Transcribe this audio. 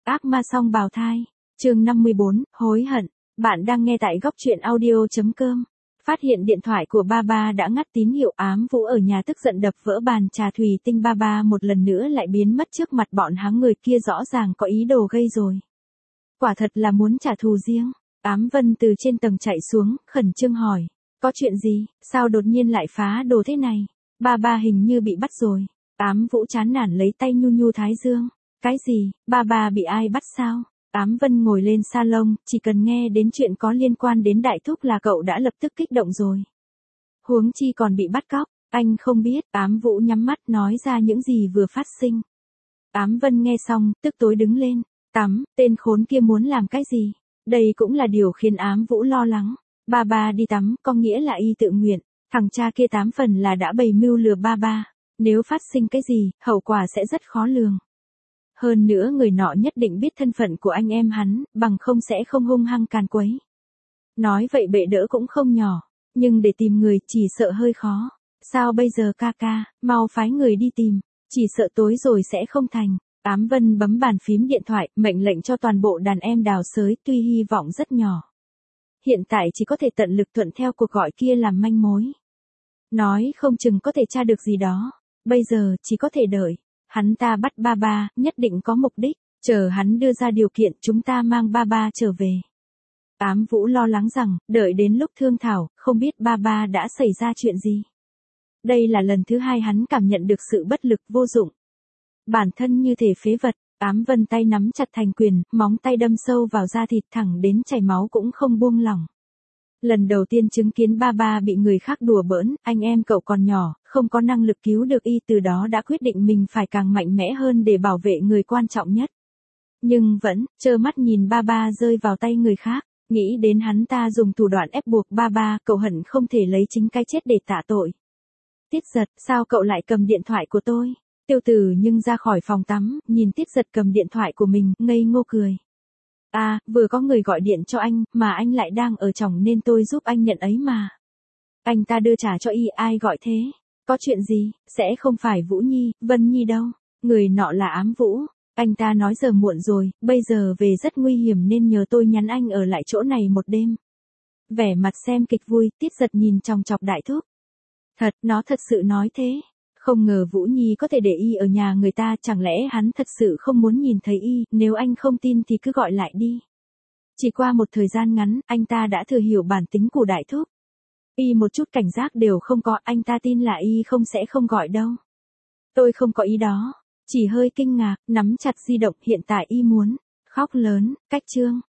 Ác ma song bào thai. Chương 54, hối hận. Bạn đang nghe tại góc truyện audio.com. Phát hiện điện thoại của ba ba đã ngắt tín hiệu, Ám Vũ ở nhà tức giận đập vỡ bàn trà thủy tinh, ba ba một lần nữa lại biến mất trước mặt bọn hắn, người kia rõ ràng có ý đồ gây rồi. Quả thật là muốn trả thù riêng. Ám Vân từ trên tầng chạy xuống, khẩn trương hỏi. Có chuyện gì, sao đột nhiên lại phá đồ thế này? Ba ba hình như bị bắt rồi. Ám Vũ chán nản lấy tay nhu nhu thái dương. Cái gì, ba ba bị ai bắt sao? Ám Vân ngồi lên salon, chỉ cần nghe đến chuyện có liên quan đến đại thúc là cậu đã lập tức kích động rồi. Huống chi còn bị bắt cóc, anh không biết. Ám Vũ nhắm mắt nói ra những gì vừa phát sinh. Ám Vân nghe xong, tức tối đứng lên. Tắm, tên khốn kia muốn làm cái gì? Đây cũng là điều khiến Ám Vũ lo lắng. Ba ba đi tắm, có nghĩa là y tự nguyện. Thằng cha kia 8 phần là đã bày mưu lừa ba ba. Nếu phát sinh cái gì, hậu quả sẽ rất khó lường. Hơn nữa người nọ nhất định biết thân phận của anh em hắn, bằng không sẽ không hung hăng càn quấy. Nói vậy bệ đỡ cũng không nhỏ, nhưng để tìm người chỉ sợ hơi khó. Sao bây giờ ca ca, mau phái người đi tìm, chỉ sợ tối rồi sẽ không thành. Ám Vân bấm bàn phím điện thoại, mệnh lệnh cho toàn bộ đàn em đào xới, tuy hy vọng rất nhỏ. Hiện tại chỉ có thể tận lực thuận theo cuộc gọi kia làm manh mối. Nói không chừng có thể tra được gì đó, bây giờ chỉ có thể đợi. Hắn ta bắt ba ba, nhất định có mục đích, chờ hắn đưa ra điều kiện chúng ta mang ba ba trở về. Ám Vũ lo lắng rằng, đợi đến lúc thương thảo, không biết ba ba đã xảy ra chuyện gì. Đây là lần thứ hai hắn cảm nhận được sự bất lực vô dụng. Bản thân như thể phế vật. Ám Vân tay nắm chặt thành quyền, móng tay đâm sâu vào da thịt thẳng đến chảy máu cũng không buông lỏng. Lần đầu tiên chứng kiến ba ba bị người khác đùa bỡn, anh em cậu còn nhỏ, không có năng lực cứu được y, từ đó đã quyết định mình phải càng mạnh mẽ hơn để bảo vệ người quan trọng nhất. Nhưng vẫn, trơ mắt nhìn ba ba rơi vào tay người khác, nghĩ đến hắn ta dùng thủ đoạn ép buộc ba ba, cậu hận không thể lấy chính cái chết để tạ tội. Tiết Giật, sao cậu lại cầm điện thoại của tôi? Tiêu Tử nhưng ra khỏi phòng tắm, nhìn Tiết Giật cầm điện thoại của mình, ngây ngô cười. À, vừa có người gọi điện cho anh, mà anh lại đang ở trỏng nên tôi giúp anh nhận ấy mà. Anh ta đưa trả cho y, ai gọi thế? Có chuyện gì, sẽ không phải Vũ Nhi, Vân Nhi đâu. Người nọ là Ám Vũ. Anh ta nói giờ muộn rồi, bây giờ về rất nguy hiểm nên nhờ tôi nhắn anh ở lại chỗ này một đêm. Vẻ mặt xem kịch vui, Tiết Giật nhìn chòng chọc đại thúc. Thật, nó thật sự nói thế. Không ngờ Vũ Nhi có thể để y ở nhà người ta, chẳng lẽ hắn thật sự không muốn nhìn thấy y, nếu anh không tin thì cứ gọi lại đi. Chỉ qua một thời gian ngắn, anh ta đã thừa hiểu bản tính của đại thúc. Y một chút cảnh giác đều không có, anh ta tin là y sẽ không gọi đâu. Tôi không có ý đó, chỉ hơi kinh ngạc, nắm chặt di động, hiện tại y muốn khóc lớn, cách chương.